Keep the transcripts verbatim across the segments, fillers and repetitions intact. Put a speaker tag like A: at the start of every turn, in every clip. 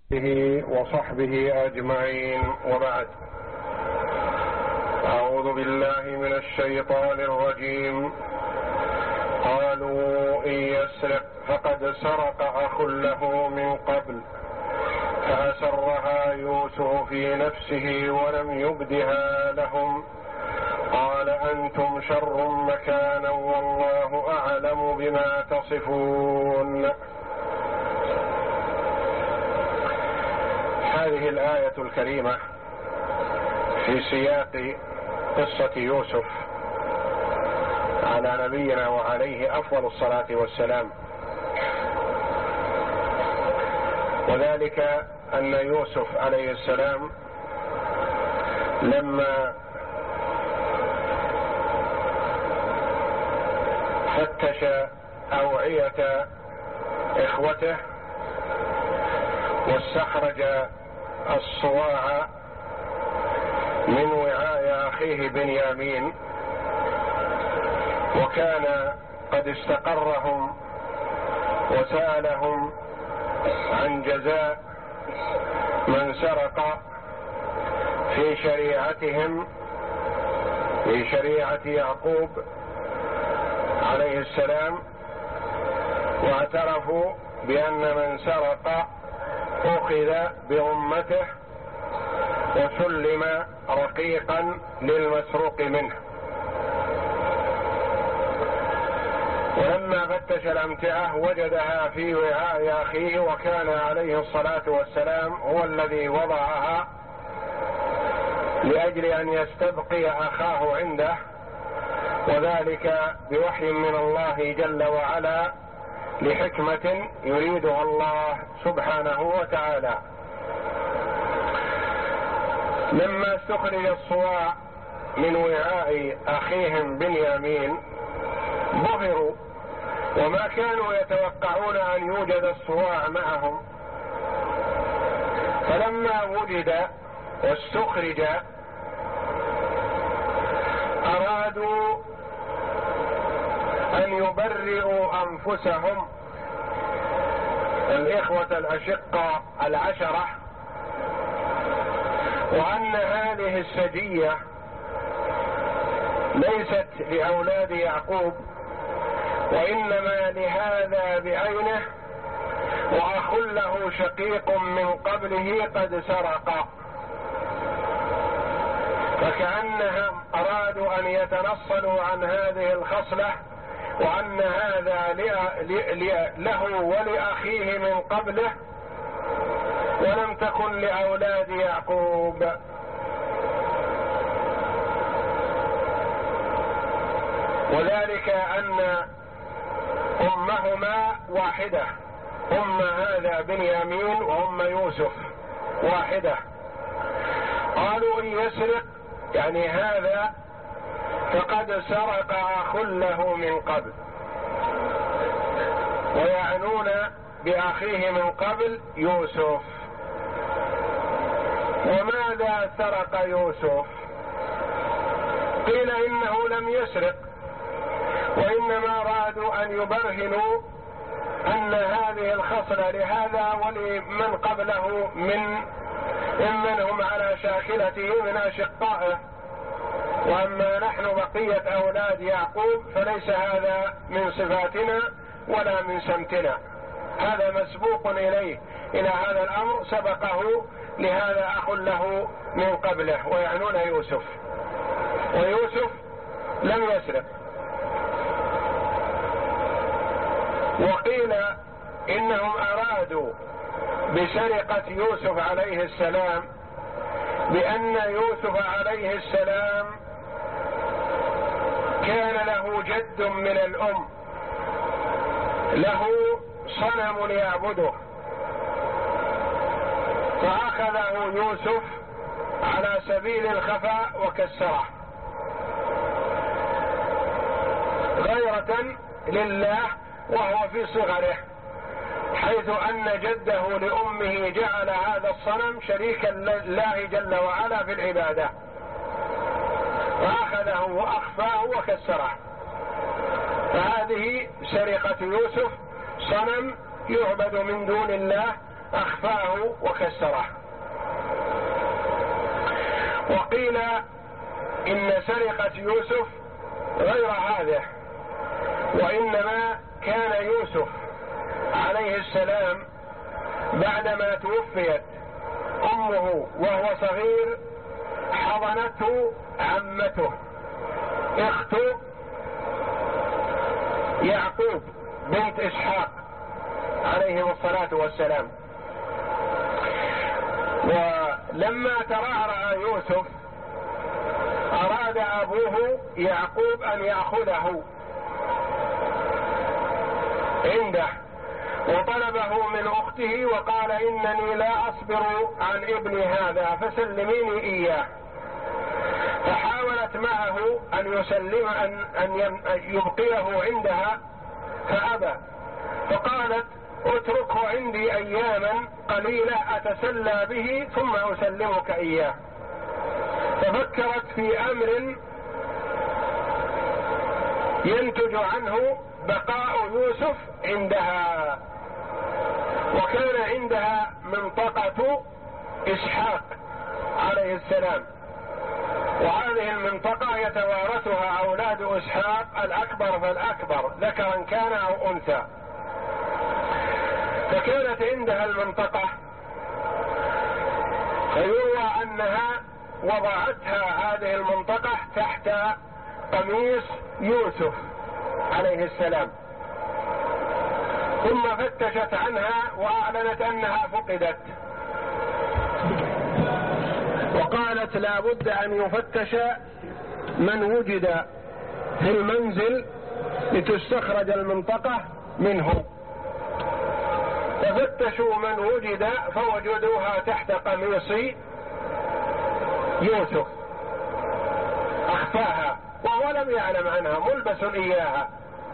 A: به وصحبه أجمعين، وبعد. أعوذ بالله من الشيطان الرجيم. قالوا إن يسرق فقد سرق أخ له من قبل فأسرها يوسف في نفسه ولم يبدها لهم قال أنتم شر مكانا والله أعلم بما تصفون. هذه الآية الكريمة في سياق قصة يوسف على نبينا وعليه أفضل الصلاة والسلام، وذلك أن يوسف عليه السلام لما فتش أوعية إخوته واستخرج الصواع من وعاء أخيه بنيامين، وكان قد استقرهم وسألهم عن جزاء من سرق في شريعتهم، في شريعة يعقوب عليه السلام، واعترفوا بأن من سرق أخذ بأمته وسلم رقيقا للمسروق منه. ولما فتش الأمتعة وجدها في وعاء أخيه، وكان عليه الصلاة والسلام هو الذي وضعها لأجل أن يستبقي أخاه عنده، وذلك بوحي من الله جل وعلا لحكمة يريدها الله سبحانه وتعالى. لما استخرج الصواع من وعاء أخيهم بنيامين ظهروا، وما كانوا يتوقعون أن يوجد الصواع معهم، فلما وجد واستخرج أرادوا أن يبرئوا أنفسهم الإخوة الأشقاء العشرة، وأن هذه السجية ليست لأولاد يعقوب وإنما لهذا بعينه، وأخ له شقيق من قبله قد سرق، فكأنهم أرادوا أن يتنصلوا عن هذه الخصلة، وأن هذا له ولأخيه من قبله ولم تكن لأولاد يعقوب. وذلك أن أمهما واحدة، أم هذا بنيامين وأم يوسف واحدة. قالوا إن يسرق يعني هذا فقد سرق أخ له من قبل، ويعنون بأخيه من قبل يوسف. وماذا سرق يوسف؟ قيل إنه لم يسرق، وإنما أرادوا أن يبرهنوا أن هذه الخصلة لهذا ولمن قبله من ممن هم على شاكلته من أشقائه، وأما نحن بقية أولاد يعقوب فليس هذا من صفاتنا ولا من سمتنا، هذا مسبوق إليه، إلى هذا الأمر سبقه لهذا أخ له من قبله، ويعنون يوسف، ويوسف لم يسرق. وقيل إنهم أرادوا بسرقة يوسف عليه السلام بأن يوسف عليه السلام كان له جد من الأم له صنم يعبده، فأخذه يوسف على سبيل الخفاء وكسره غيرة لله وهو في صغره، حيث أن جده لأمه جعل هذا الصنم شريكا لله جل وعلا في العبادة، فأخذه وأخفاه وكسره. فهذه سرقة يوسف، صنم يعبد من دون الله أخفاه وكسره. وقيل إن سرقة يوسف غير هذه، وإنما كان يوسف عليه السلام بعدما توفيت أمه وهو صغير حضنته عمته اخت يعقوب بنت إسحاق عليهم الصلاة والسلام. ولما ترعرع يوسف أراد أبوه يعقوب أن يأخذه عنده، وطلبه من أخته وقال إنني لا أصبر عن ابني هذا فسلميني إياه. فحاولت معه أن يسلم أن, أن يبقيه عندها فأبى، فقالت اتركه عندي أياما قليلة أتسلى به ثم أسلمك إياه. ففكرت في أمر ينتج عنه بقاء يوسف عندها، وكان عندها منطقة إسحاق عليه السلام، وهذه المنطقة يتوارثها أولاد إسحاق الأكبر فالأكبر ذكرا كان أو أنثى. فكانت عندها المنطقة، فيروى أنها وضعتها هذه المنطقة تحت قميص يوسف عليه السلام، ثم فتشت عنها وأعلنت أنها فقدت، وقالت لا بد أن يفتش من وجد في المنزل لتستخرج المنطقة منه. ففتشوا من وجد فوجدوها تحت قميص يوسف، أخفاها وهو لم يعلم عنها ملبس إياها.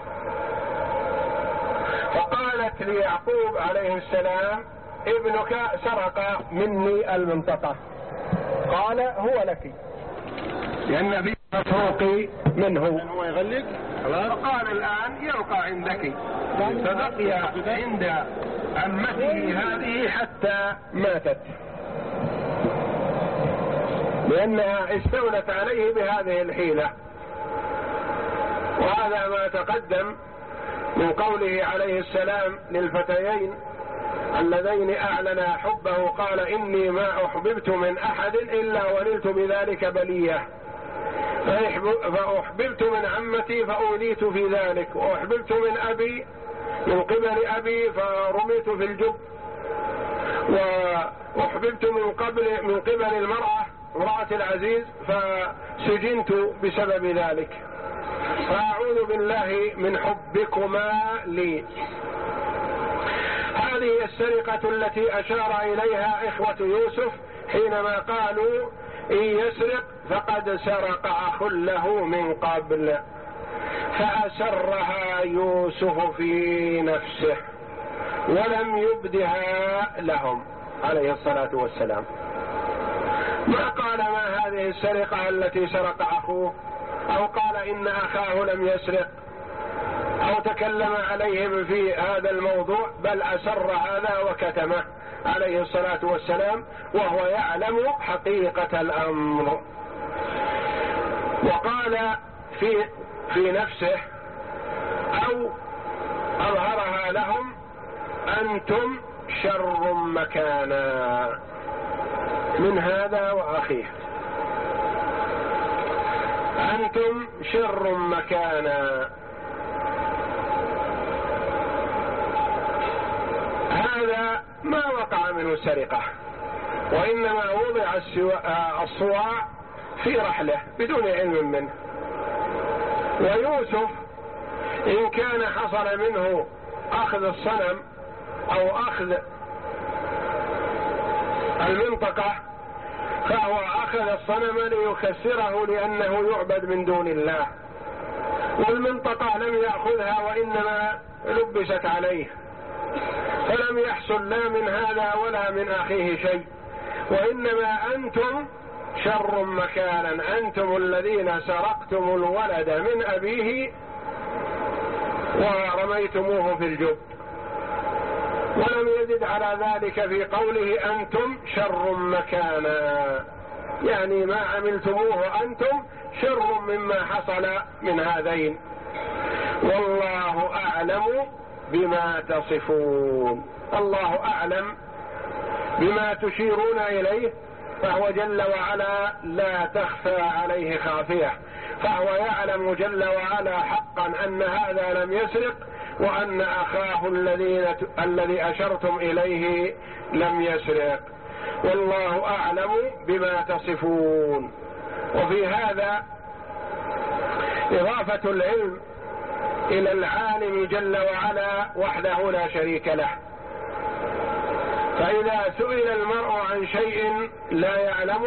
A: فقالت ليعقوب عليه السلام ابنك سرق مني المنطقة، قال هو لك لأن في مسروق منه،
B: هو يغلق.
A: فقال الآن يبقى عندك، فبقي عند عمته هذه حتى ماتت، لأنها استولت عليه بهذه الحيلة. وهذا ما تقدم من قوله عليه السلام للفتيين اللذين أعلنا حبه قال إني ما أحببت من أحد إلا وللت بذلك بلية، فأحببت من عمتي فأوليت في ذلك، وأحببت من أبي من قبل أبي فرميت في الجب، وأحببت من قبل من قبل المرأة امرأة العزيز فسجنت بسبب ذلك، فأعوذ بالله من حبكما لي. هذه السرقة التي أشار إليها إخوة يوسف حينما قالوا إن يسرق فقد سرق أخ له من قبل، فأسرها يوسف في نفسه ولم يبدها لهم عليه الصلاة والسلام. ما قال ما هذه السرقة التي سرق أخوه، أو قال إن أخاه لم يسرق، أو تكلم عليهم في هذا الموضوع، بل أسر هذا وكتمه عليه الصلاة والسلام وهو يعلم حقيقة الأمر. وقال في في نفسه أو أظهرها لهم أنتم شر مكانا من هذا وأخيه، أنتم شر مكانا. هذا ما وقع منه سرقة، وإنما وضع الصواع في رحله بدون علم منه. ويوسف إن كان حصل منه أخذ الصنم أو أخذ المنطقة فهو أخذ الصنم ليكسره لأنه يعبد من دون الله، والمنطقة لم يأخذها وإنما لبست عليه، فلم يحصل لا من هذا ولا من أخيه شيء. وإنما أنتم شر مكانا، أنتم الذين سرقتم الولد من أبيه ورميتموه في الجب. ولم يزد على ذلك في قوله أنتم شر مكانا، يعني ما عملتموه أنتم شر مما حصل من هذين، والله أعلم بما تصفون. الله أعلم بما تشيرون إليه، فهو جل وعلا لا تخفى عليه خافية، فهو يعلم جل وعلا حقا أن هذا لم يسرق، وأن أخاه الذين الذي أشرتم إليه لم يسرق، والله أعلم بما تصفون. وفي هذا إضافة العلم إلى العالم جل وعلا وحده لا شريك له، فإذا سئل المرء عن شيء لا يعلمه